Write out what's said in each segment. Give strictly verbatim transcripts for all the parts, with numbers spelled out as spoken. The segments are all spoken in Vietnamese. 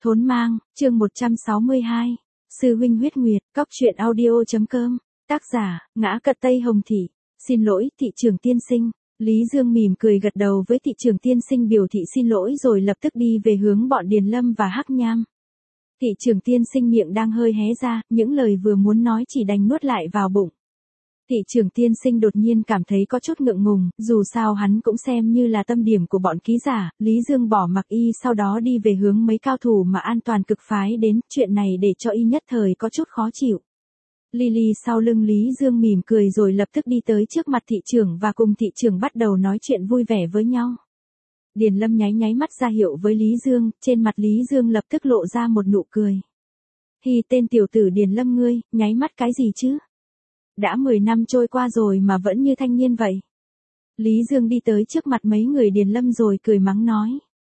Thốn mang, chương một trăm sáu mươi hai. Sư huynh huyết nguyệt, cóc truyện audio.com. Tác giả, Ngã Cật Tây Hồng Thị. Xin lỗi, thị trưởng tiên sinh. Lý Dương mỉm cười gật đầu với thị trưởng tiên sinh biểu thị xin lỗi rồi lập tức đi về hướng bọn Điền Lâm và Hắc Nham. Thị trưởng tiên sinh miệng đang hơi hé ra, những lời vừa muốn nói chỉ đành nuốt lại vào bụng. Thị trưởng tiên sinh đột nhiên cảm thấy có chút ngượng ngùng, dù sao hắn cũng xem như là tâm điểm của bọn ký giả. Lý Dương bỏ mặc y sau đó đi về hướng mấy cao thủ mà an toàn cực phái đến, chuyện này để cho y nhất thời có chút khó chịu. Lily sau lưng Lý Dương mỉm cười rồi lập tức đi tới trước mặt thị trưởng và cùng thị trưởng bắt đầu nói chuyện vui vẻ với nhau. Điền Lâm nháy nháy mắt ra hiệu với Lý Dương, trên mặt Lý Dương lập tức lộ ra một nụ cười. Hi, tên tiểu tử Điền Lâm ngươi, nháy mắt cái gì chứ? Đã mười năm trôi qua rồi mà vẫn như thanh niên vậy. Lý Dương đi tới trước mặt mấy người Điền Lâm rồi cười mắng nói.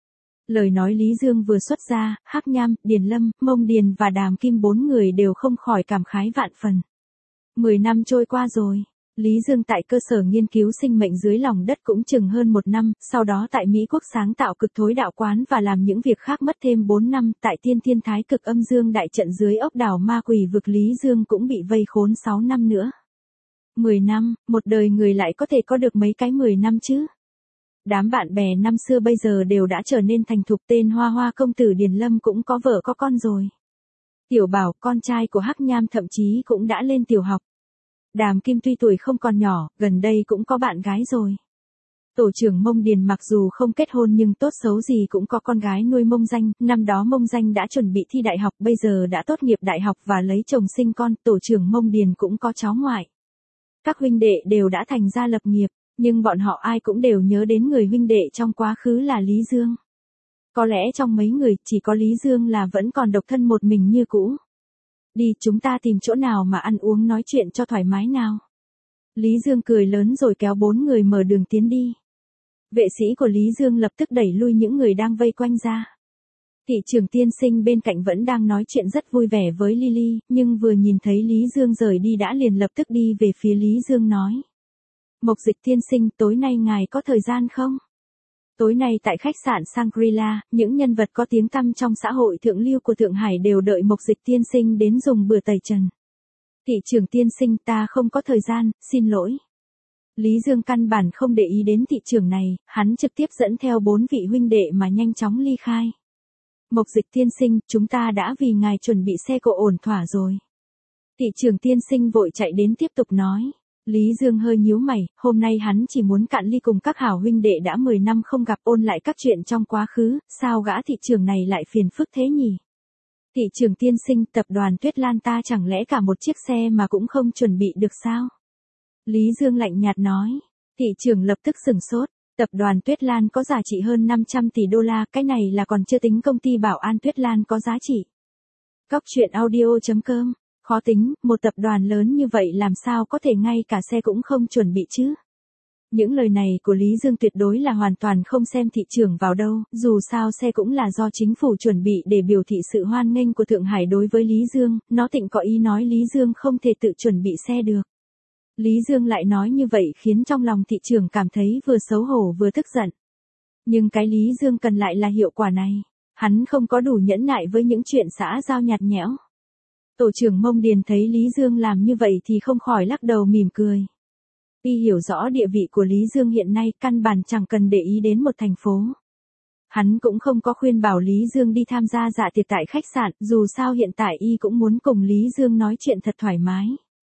Lời nói Lý Dương vừa xuất ra, Hắc Nham, Điền Lâm, Mông Điền và Đàm Kim bốn người đều không khỏi cảm khái vạn phần. Mười năm trôi qua rồi. Lý Dương tại cơ sở nghiên cứu sinh mệnh dưới lòng đất cũng chừng hơn một năm, sau đó tại Mỹ Quốc sáng tạo cực thối đạo quán và làm những việc khác mất thêm bốn năm, tại Tiên Thiên Thái Cực Âm Dương đại trận dưới ốc đảo ma quỷ vực Lý Dương cũng bị vây khốn sáu năm nữa. Mười năm, một đời người lại có thể có được mấy cái mười năm chứ? Đám bạn bè năm xưa bây giờ đều đã trở nên thành thục, tên Hoa Hoa công tử Điền Lâm cũng có vợ có con rồi. Tiểu Bảo, con trai của Hắc Nham thậm chí cũng đã lên tiểu học. Đàm Kim tuy tuổi không còn nhỏ, gần đây cũng có bạn gái rồi. Tổ trưởng Mông Điền mặc dù không kết hôn nhưng tốt xấu gì cũng có con gái nuôi Mông Danh, năm đó Mông Danh đã chuẩn bị thi đại học, bây giờ đã tốt nghiệp đại học và lấy chồng sinh con, tổ trưởng Mông Điền cũng có cháu ngoại. Các huynh đệ đều đã thành gia lập nghiệp, nhưng bọn họ ai cũng đều nhớ đến người huynh đệ trong quá khứ là Lý Dương. Có lẽ trong mấy người, chỉ có Lý Dương là vẫn còn độc thân một mình như cũ. Đi, chúng ta tìm chỗ nào mà ăn uống nói chuyện cho thoải mái nào. Lý Dương cười lớn rồi kéo bốn người mở đường tiến đi. Vệ sĩ của Lý Dương lập tức đẩy lui những người đang vây quanh ra. Thị trưởng tiên sinh bên cạnh vẫn đang nói chuyện rất vui vẻ với Lily, nhưng vừa nhìn thấy Lý Dương rời đi đã liền lập tức đi về phía Lý Dương nói. Mộc Dịch tiên sinh, tối nay ngài có thời gian không? Tối nay tại khách sạn Shangri-La, những nhân vật có tiếng tăm trong xã hội thượng lưu của Thượng Hải đều đợi Mộc Dịch tiên sinh đến dùng bữa tẩy trần. Thị trưởng tiên sinh, ta không có thời gian, xin lỗi. Lý Dương căn bản không để ý đến thị trưởng này, hắn trực tiếp dẫn theo bốn vị huynh đệ mà nhanh chóng ly khai. Mộc Dịch tiên sinh, chúng ta đã vì ngài chuẩn bị xe cộ ổn thỏa rồi. Thị trưởng tiên sinh vội chạy đến tiếp tục nói. Lý Dương hơi nhíu mày, hôm nay hắn chỉ muốn cạn ly cùng các hảo huynh đệ đã mười năm không gặp ôn lại các chuyện trong quá khứ, sao gã thị trưởng này lại phiền phức thế nhỉ? Thị trưởng tiên sinh, tập đoàn Tuyết Lan ta chẳng lẽ cả một chiếc xe mà cũng không chuẩn bị được sao? Lý Dương lạnh nhạt nói. Thị trưởng lập tức sửng sốt. Tập đoàn Tuyết Lan có giá trị hơn năm trăm tỷ đô la, cái này là còn chưa tính công ty bảo an Tuyết Lan có giá trị. Cóc truyện audio.com. Khó tính, một tập đoàn lớn như vậy làm sao có thể ngay cả xe cũng không chuẩn bị chứ? Những lời này của Lý Dương tuyệt đối là hoàn toàn không xem thị trường vào đâu, dù sao xe cũng là do chính phủ chuẩn bị để biểu thị sự hoan nghênh của Thượng Hải đối với Lý Dương, nó tịnh có ý nói Lý Dương không thể tự chuẩn bị xe được. Lý Dương lại nói như vậy khiến trong lòng thị trường cảm thấy vừa xấu hổ vừa tức giận. Nhưng cái Lý Dương cần lại là hiệu quả này. Hắn không có đủ nhẫn nại với những chuyện xã giao nhạt nhẽo. Tổ trưởng Mông Điền thấy Lý Dương làm như vậy thì không khỏi lắc đầu mỉm cười. Y hiểu rõ địa vị của Lý Dương hiện nay, căn bản chẳng cần để ý đến một thành phố. Hắn cũng không có khuyên bảo Lý Dương đi tham gia dạ tiệc tại khách sạn, dù sao hiện tại y cũng muốn cùng Lý Dương nói chuyện thật thoải mái.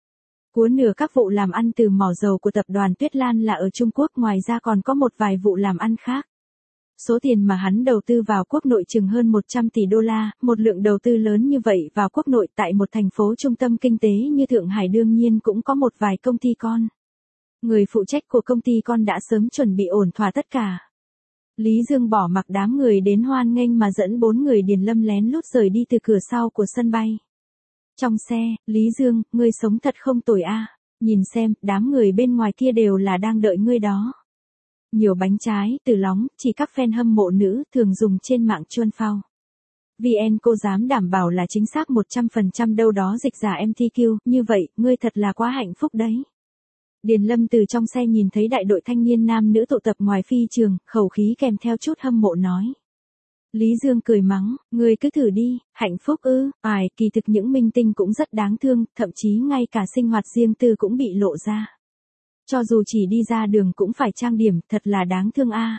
Cuốn nửa các vụ làm ăn từ mỏ dầu của tập đoàn Tuyết Lan là ở Trung Quốc, ngoài ra còn có một vài vụ làm ăn khác. Số tiền mà hắn đầu tư vào quốc nội chừng hơn một trăm tỷ đô la, một lượng đầu tư lớn như vậy vào quốc nội tại một thành phố trung tâm kinh tế như Thượng Hải đương nhiên cũng có một vài công ty con. Người phụ trách của công ty con đã sớm chuẩn bị ổn thỏa tất cả. Lý Dương bỏ mặc đám người đến hoan nghênh mà dẫn bốn người Điền Lâm lén lút rời đi từ cửa sau của sân bay. Trong xe, Lý Dương, ngươi sống thật không tồi a. Nhìn xem, đám người bên ngoài kia đều là đang đợi ngươi đó. Nhiều bánh trái, từ lóng, chỉ các fan hâm mộ nữ thường dùng trên mạng chuôn phao. vê en cô dám đảm bảo là chính xác một trăm phần trăm đâu đó dịch giả em tê quy, như vậy, ngươi thật là quá hạnh phúc đấy. Điền Lâm từ trong xe nhìn thấy đại đội thanh niên nam nữ tụ tập ngoài phi trường, khẩu khí kèm theo chút hâm mộ nói. Lý Dương cười mắng, ngươi cứ thử đi, hạnh phúc ư, ai, kỳ thực những minh tinh cũng rất đáng thương, thậm chí ngay cả sinh hoạt riêng tư cũng bị lộ ra. Cho dù chỉ đi ra đường cũng phải trang điểm, thật là đáng thương a.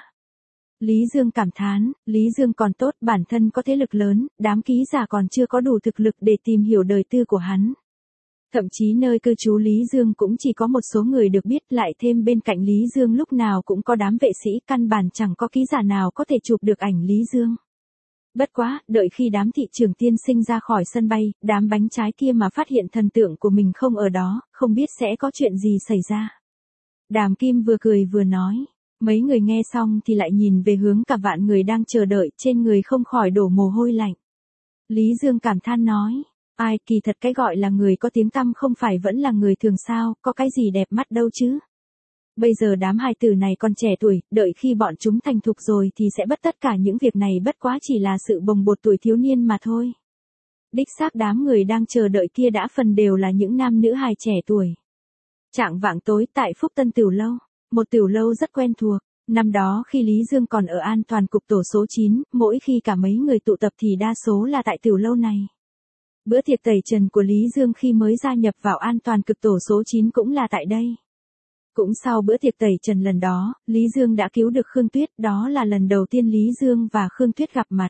Lý Dương cảm thán, Lý Dương còn tốt, bản thân có thế lực lớn, đám ký giả còn chưa có đủ thực lực để tìm hiểu đời tư của hắn. Thậm chí nơi cư trú Lý Dương cũng chỉ có một số người được biết, lại thêm bên cạnh Lý Dương lúc nào cũng có đám vệ sĩ, căn bản chẳng có ký giả nào có thể chụp được ảnh Lý Dương. Bất quá, đợi khi đám thị trưởng tiên sinh ra khỏi sân bay, đám bánh trái kia mà phát hiện thần tượng của mình không ở đó, không biết sẽ có chuyện gì xảy ra. Đàm Kim vừa cười vừa nói. Mấy người nghe xong thì lại nhìn về hướng cả vạn người đang chờ đợi, trên người không khỏi đổ mồ hôi lạnh. Lý Dương cảm than nói, ai, kỳ thật cái gọi là người có tiếng tăm không phải vẫn là người thường sao, có cái gì đẹp mắt đâu chứ. Bây giờ đám hài tử này còn trẻ tuổi, đợi khi bọn chúng thành thục rồi thì sẽ bất tất cả những việc này, bất quá chỉ là sự bồng bột tuổi thiếu niên mà thôi. Đích xác đám người đang chờ đợi kia đã phần đều là những nam nữ hài trẻ tuổi. Chạng vạng tối tại Phúc Tân Tiểu Lâu, một tiểu lâu rất quen thuộc. Năm đó khi Lý Dương còn ở an toàn cục tổ số chín, mỗi khi cả mấy người tụ tập thì đa số là tại tiểu lâu này. Bữa tiệc tẩy trần của Lý Dương khi mới gia nhập vào an toàn cực tổ số chín cũng là tại đây. Cũng sau bữa tiệc tẩy trần lần đó, Lý Dương đã cứu được Khương Tuyết, đó là lần đầu tiên Lý Dương và Khương Tuyết gặp mặt.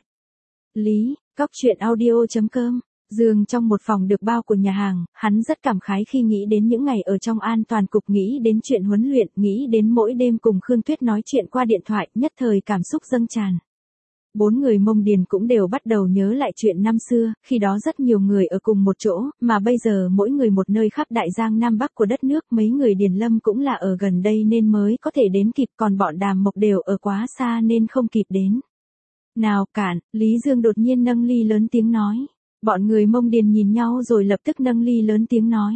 Lý, Cóc Truyện Audio chấm com. Dương trong một phòng được bao của nhà hàng, hắn rất cảm khái khi nghĩ đến những ngày ở trong an toàn cục, nghĩ đến chuyện huấn luyện, nghĩ đến mỗi đêm cùng Khương Tuyết nói chuyện qua điện thoại, nhất thời cảm xúc dâng tràn. Bốn người Mông Điền cũng đều bắt đầu nhớ lại chuyện năm xưa, khi đó rất nhiều người ở cùng một chỗ, mà bây giờ mỗi người một nơi khắp đại giang nam bắc của đất nước, mấy người Điền Lâm cũng là ở gần đây nên mới có thể đến kịp, còn bọn Đàm Mộc đều ở quá xa nên không kịp đến. Nào cạn, Lý Dương đột nhiên nâng ly lớn tiếng nói. Bọn người Mông Điền nhìn nhau rồi lập tức nâng ly lớn tiếng nói.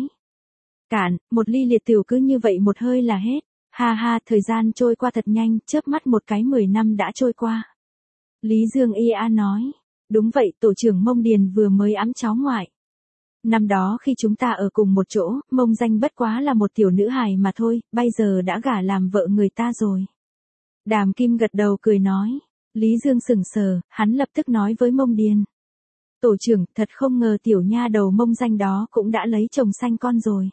Cạn, một ly liệt tiểu cứ như vậy một hơi là hết. Ha ha, thời gian trôi qua thật nhanh, chớp mắt một cái mười năm đã trôi qua. Lý Dương ia nói. Đúng vậy, tổ trưởng Mông Điền vừa mới ẵm cháu ngoại. Năm đó khi chúng ta ở cùng một chỗ, Mông Danh bất quá là một tiểu nữ hài mà thôi, bây giờ đã gả làm vợ người ta rồi. Đàm Kim gật đầu cười nói. Lý Dương sững sờ, hắn lập tức nói với Mông Điền. Tổ trưởng, thật không ngờ tiểu nha đầu Mông Danh đó cũng đã lấy chồng sanh con rồi.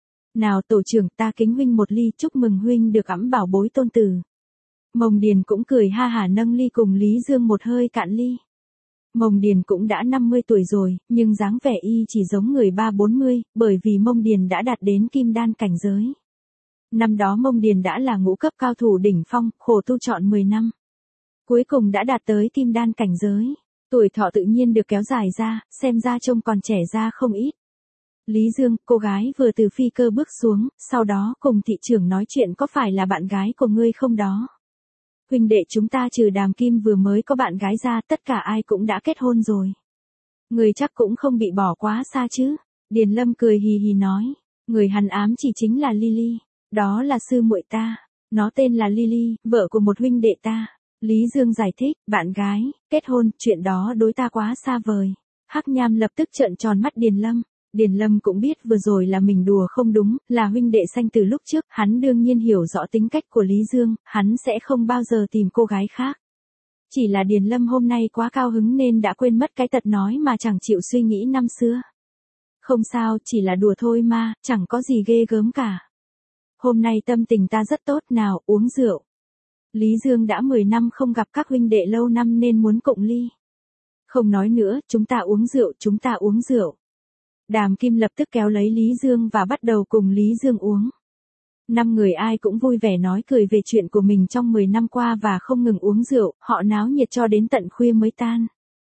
Nào tổ trưởng, ta kính huynh một ly, chúc mừng huynh được ẵm bảo bối tôn tử. Mông Điền cũng cười ha hả nâng ly cùng Lý Dương một hơi cạn ly. Mông Điền cũng đã năm mươi tuổi rồi, nhưng dáng vẻ y chỉ giống người ba bốn mươi, bởi vì Mông Điền đã đạt đến kim đan cảnh giới. Năm đó Mông Điền đã là ngũ cấp cao thủ đỉnh phong, khổ tu trọn mười năm. Cuối cùng đã đạt tới kim đan cảnh giới. Tuổi thọ tự nhiên được kéo dài ra, xem ra trông còn trẻ ra không ít. Lý Dương, cô gái vừa từ phi cơ bước xuống, sau đó cùng thị trưởng nói chuyện, có phải là bạn gái của ngươi không đó? Huynh đệ chúng ta trừ Đàm Kim vừa mới có bạn gái ra, tất cả ai cũng đã kết hôn rồi. Người chắc cũng không bị bỏ quá xa chứ? Điền Lâm cười hì hì nói, người hắn ám chỉ chính là Lily, đó là sư muội ta, nó tên là Lily, vợ của một huynh đệ ta. Lý Dương giải thích, bạn gái, kết hôn, chuyện đó đối ta quá xa vời. Hắc Nham lập tức trợn tròn mắt Điền Lâm. Điền Lâm cũng biết vừa rồi là mình đùa không đúng, là huynh đệ sanh từ lúc trước, hắn đương nhiên hiểu rõ tính cách của Lý Dương, hắn sẽ không bao giờ tìm cô gái khác. Chỉ là Điền Lâm hôm nay quá cao hứng nên đã quên mất cái tật nói mà chẳng chịu suy nghĩ năm xưa. Không sao, chỉ là đùa thôi mà, chẳng có gì ghê gớm cả. Hôm nay tâm tình ta rất tốt, nào, uống rượu. Lý Dương đã mười năm không gặp các huynh đệ lâu năm nên muốn cụng ly. Không nói nữa, chúng ta uống rượu, chúng ta uống rượu. Đàm Kim lập tức kéo lấy Lý Dương và bắt đầu cùng Lý Dương uống. Năm người ai cũng vui vẻ nói cười về chuyện của mình trong mười năm qua và không ngừng uống rượu, họ náo nhiệt cho đến tận khuya mới tan.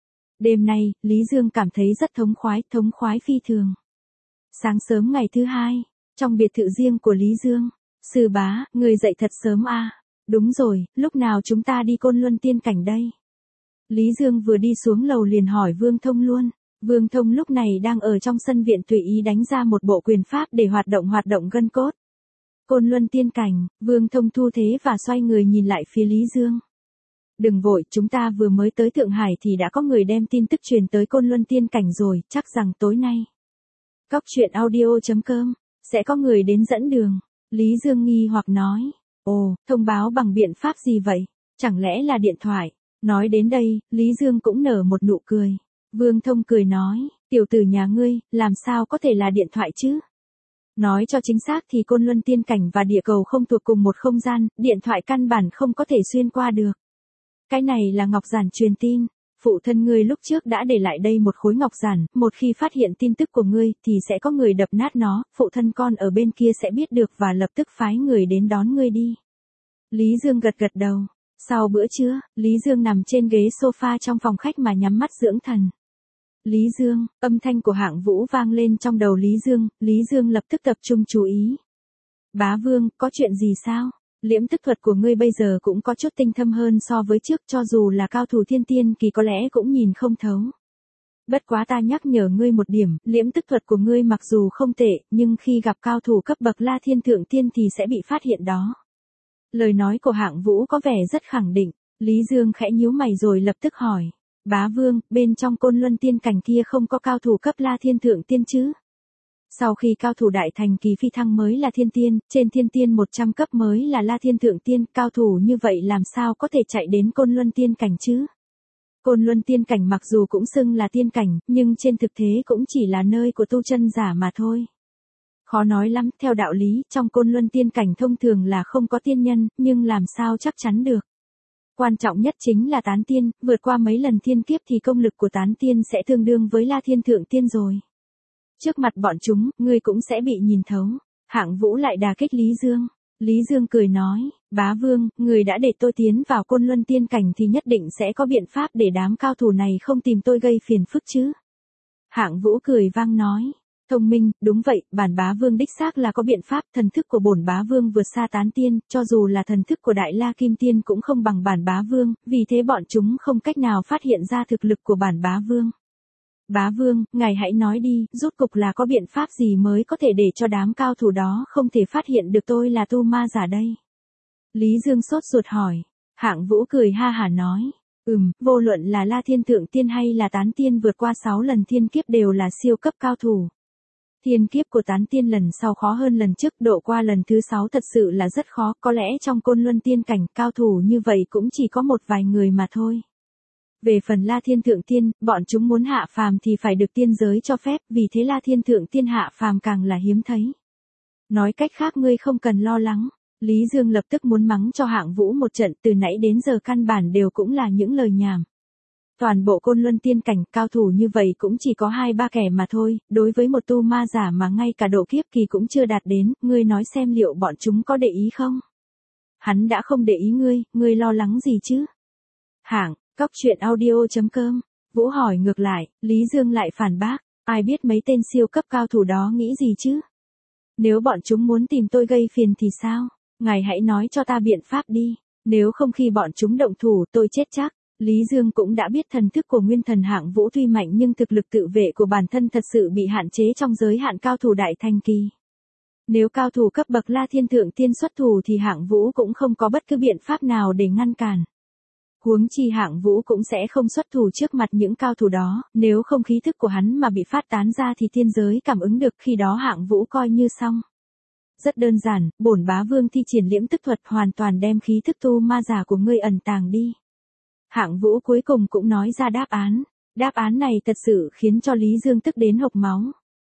Đêm nay, Lý Dương cảm thấy rất thống khoái, thống khoái phi thường. Sáng sớm ngày thứ hai, trong biệt thự riêng của Lý Dương, sư bá, người dậy thật sớm à? Đúng rồi, lúc nào chúng ta đi Côn Luân Tiên Cảnh đây? Lý Dương vừa đi xuống lầu liền hỏi Vương Thông luôn. Vương Thông lúc này đang ở trong sân viện tùy ý đánh ra một bộ quyền pháp để hoạt động hoạt động gân cốt. Côn Luân Tiên Cảnh, Vương Thông thu thế và xoay người nhìn lại phía Lý Dương. Đừng vội, chúng ta vừa mới tới Thượng Hải thì đã có người đem tin tức truyền tới Côn Luân Tiên Cảnh rồi, chắc rằng tối nay. Cóc Truyện Audio chấm com, sẽ có người đến dẫn đường. Lý Dương nghi hoặc nói. Ồ, thông báo bằng biện pháp gì vậy? Chẳng lẽ là điện thoại? Nói đến đây, Lý Dương cũng nở một nụ cười. Vương Thông cười nói, tiểu tử nhà ngươi, làm sao có thể là điện thoại chứ? Nói cho chính xác thì Côn Luân Tiên Cảnh và địa cầu không thuộc cùng một không gian, điện thoại căn bản không có thể xuyên qua được. Cái này là ngọc giản truyền tin. Phụ thân ngươi lúc trước đã để lại đây một khối ngọc giản, một khi phát hiện tin tức của ngươi thì sẽ có người đập nát nó, phụ thân con ở bên kia sẽ biết được và lập tức phái người đến đón ngươi đi. Lý Dương gật gật đầu. Sau bữa trưa, Lý Dương nằm trên ghế sofa trong phòng khách mà nhắm mắt dưỡng thần. Lý Dương, âm thanh của Hạng Vũ vang lên trong đầu Lý Dương, Lý Dương lập tức tập trung chú ý. Bá Vương, có chuyện gì sao? Liễm tức thuật của ngươi bây giờ cũng có chút tinh thâm hơn so với trước, cho dù là cao thủ thiên tiên kỳ có lẽ cũng nhìn không thấu. Bất quá ta nhắc nhở ngươi một điểm, liễm tức thuật của ngươi mặc dù không tệ, nhưng khi gặp cao thủ cấp bậc La Thiên Thượng Tiên thì sẽ bị phát hiện đó. Lời nói của Hạng Vũ có vẻ rất khẳng định, Lý Dương khẽ nhíu mày rồi lập tức hỏi. Bá Vương, bên trong Côn Luân Tiên Cảnh kia không có cao thủ cấp La Thiên Thượng Tiên chứ? Sau khi cao thủ đại thành kỳ phi thăng mới là thiên tiên, trên thiên tiên một trăm cấp mới là La Thiên Thượng Tiên, cao thủ như vậy làm sao có thể chạy đến Côn Luân Tiên Cảnh chứ? Côn Luân Tiên Cảnh mặc dù cũng xưng là tiên cảnh, nhưng trên thực tế cũng chỉ là nơi của tu chân giả mà thôi. Khó nói lắm, theo đạo lý, trong Côn Luân Tiên Cảnh thông thường là không có tiên nhân, nhưng làm sao chắc chắn được. Quan trọng nhất chính là tán tiên, vượt qua mấy lần thiên kiếp thì công lực của tán tiên sẽ tương đương với La Thiên Thượng Tiên rồi. Trước mặt bọn chúng, ngươi cũng sẽ bị nhìn thấu. Hạng Vũ lại đả kích Lý Dương. Lý Dương cười nói, Bá Vương, người đã để tôi tiến vào Côn Luân Tiên Cảnh thì nhất định sẽ có biện pháp để đám cao thủ này không tìm tôi gây phiền phức chứ. Hạng Vũ cười vang nói, thông minh, đúng vậy, bản Bá Vương đích xác là có biện pháp, thần thức của bổn Bá Vương vượt xa tán tiên, cho dù là thần thức của Đại La Kim Tiên cũng không bằng bản Bá Vương, vì thế bọn chúng không cách nào phát hiện ra thực lực của bản Bá Vương. Bá Vương, ngài hãy nói đi, rốt cục là có biện pháp gì mới có thể để cho đám cao thủ đó không thể phát hiện được tôi là tu ma giả đây? Lý Dương sốt ruột hỏi. Hạng Vũ cười ha hả nói, ừm, vô luận là La Thiên Thượng Tiên hay là tán tiên vượt qua sáu lần thiên kiếp đều là siêu cấp cao thủ. Thiên kiếp của tán tiên lần sau khó hơn lần trước, độ qua lần thứ sáu thật sự là rất khó, có lẽ trong Côn Luân Tiên Cảnh cao thủ như vậy cũng chỉ có một vài người mà thôi. Về phần La Thiên Thượng Tiên, bọn chúng muốn hạ phàm thì phải được tiên giới cho phép, vì thế La Thiên Thượng Tiên hạ phàm càng là hiếm thấy. Nói cách khác ngươi không cần lo lắng. Lý Dương lập tức muốn mắng cho Hạng Vũ một trận, từ nãy đến giờ căn bản đều cũng là những lời nhảm. Toàn bộ Côn Luân Tiên Cảnh cao thủ như vậy cũng chỉ có hai ba kẻ mà thôi, đối với một tu ma giả mà ngay cả độ kiếp kỳ cũng chưa đạt đến, ngươi nói xem liệu bọn chúng có để ý không? Hắn đã không để ý ngươi, ngươi lo lắng gì chứ? Hạng, Cóc truyện audio chấm com, Vũ hỏi ngược lại, Lý Dương lại phản bác, ai biết mấy tên siêu cấp cao thủ đó nghĩ gì chứ? Nếu bọn chúng muốn tìm tôi gây phiền thì sao? Ngài hãy nói cho ta biện pháp đi, nếu không khi bọn chúng động thủ tôi chết chắc. Lý Dương cũng đã biết thần thức của nguyên thần Hạng Vũ tuy mạnh nhưng thực lực tự vệ của bản thân thật sự bị hạn chế trong giới hạn cao thủ đại thành kỳ. Nếu cao thủ cấp bậc La Thiên Thượng Tiên xuất thủ thì Hạng Vũ cũng không có bất cứ biện pháp nào để ngăn cản. Huống chi Hạng Vũ cũng sẽ không xuất thủ trước mặt những cao thủ đó, nếu không khí thức của hắn mà bị phát tán ra thì tiên giới cảm ứng được, khi đó Hạng Vũ coi như xong. Rất đơn giản, bổn Bá Vương thi triển liễm tức thuật hoàn toàn đem khí thức tu ma giả của ngươi ẩn tàng đi. Hạng Vũ cuối cùng cũng nói ra đáp án. Đáp án này thật sự khiến cho Lý Dương tức đến hộc máu.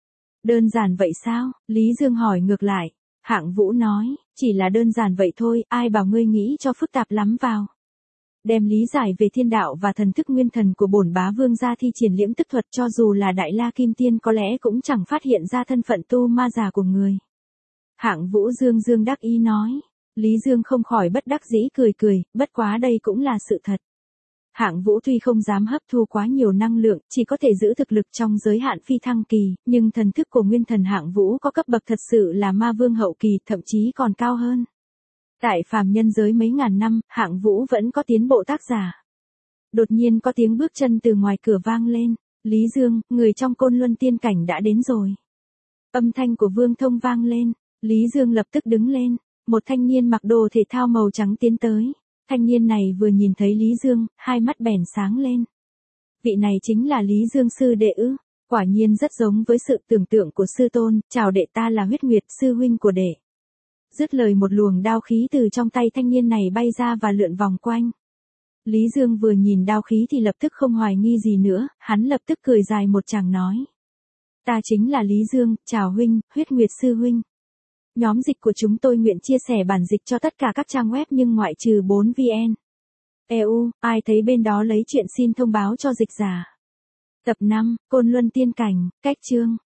Đơn giản vậy sao? Lý Dương hỏi ngược lại. Hạng Vũ nói, chỉ là đơn giản vậy thôi, ai bảo ngươi nghĩ cho phức tạp lắm vào. Đem lý giải về thiên đạo và thần thức nguyên thần của bổn Bá Vương ra thi triển liễm tức thuật, cho dù là Đại La Kim Tiên có lẽ cũng chẳng phát hiện ra thân phận tu ma giả của người. Hạng Vũ dương dương đắc ý nói. Lý Dương không khỏi bất đắc dĩ cười cười, bất quá đây cũng là sự thật. Hạng Vũ tuy không dám hấp thu quá nhiều năng lượng, chỉ có thể giữ thực lực trong giới hạn phi thăng kỳ, nhưng thần thức của nguyên thần Hạng Vũ có cấp bậc thật sự là ma vương hậu kỳ, thậm chí còn cao hơn. Tại phàm nhân giới mấy ngàn năm, Hạng Vũ vẫn có tiến bộ tác giả. Đột nhiên có tiếng bước chân từ ngoài cửa vang lên. Lý Dương, người trong Côn Luân Tiên Cảnh đã đến rồi. Âm thanh của Vương Thông vang lên. Lý Dương lập tức đứng lên. Một thanh niên mặc đồ thể thao màu trắng tiến tới. Thanh niên này vừa nhìn thấy Lý Dương, hai mắt bèn sáng lên. Vị này chính là Lý Dương sư đệ ư? Quả nhiên rất giống với sự tưởng tượng của sư tôn. Chào đệ, ta là Huyết Nguyệt, sư huynh của đệ. Dứt lời một luồng đao khí từ trong tay thanh niên này bay ra và lượn vòng quanh. Lý Dương vừa nhìn đao khí thì lập tức không hoài nghi gì nữa, hắn lập tức cười dài một tràng nói. Ta chính là Lý Dương, chào huynh, Huyết Nguyệt sư huynh. Nhóm dịch của chúng tôi nguyện chia sẻ bản dịch cho tất cả các trang web nhưng ngoại trừ bốn vn. e u, ai thấy bên đó lấy chuyện xin thông báo cho dịch giả. Tập năm, Côn Luân Tiên Cảnh, cách chương.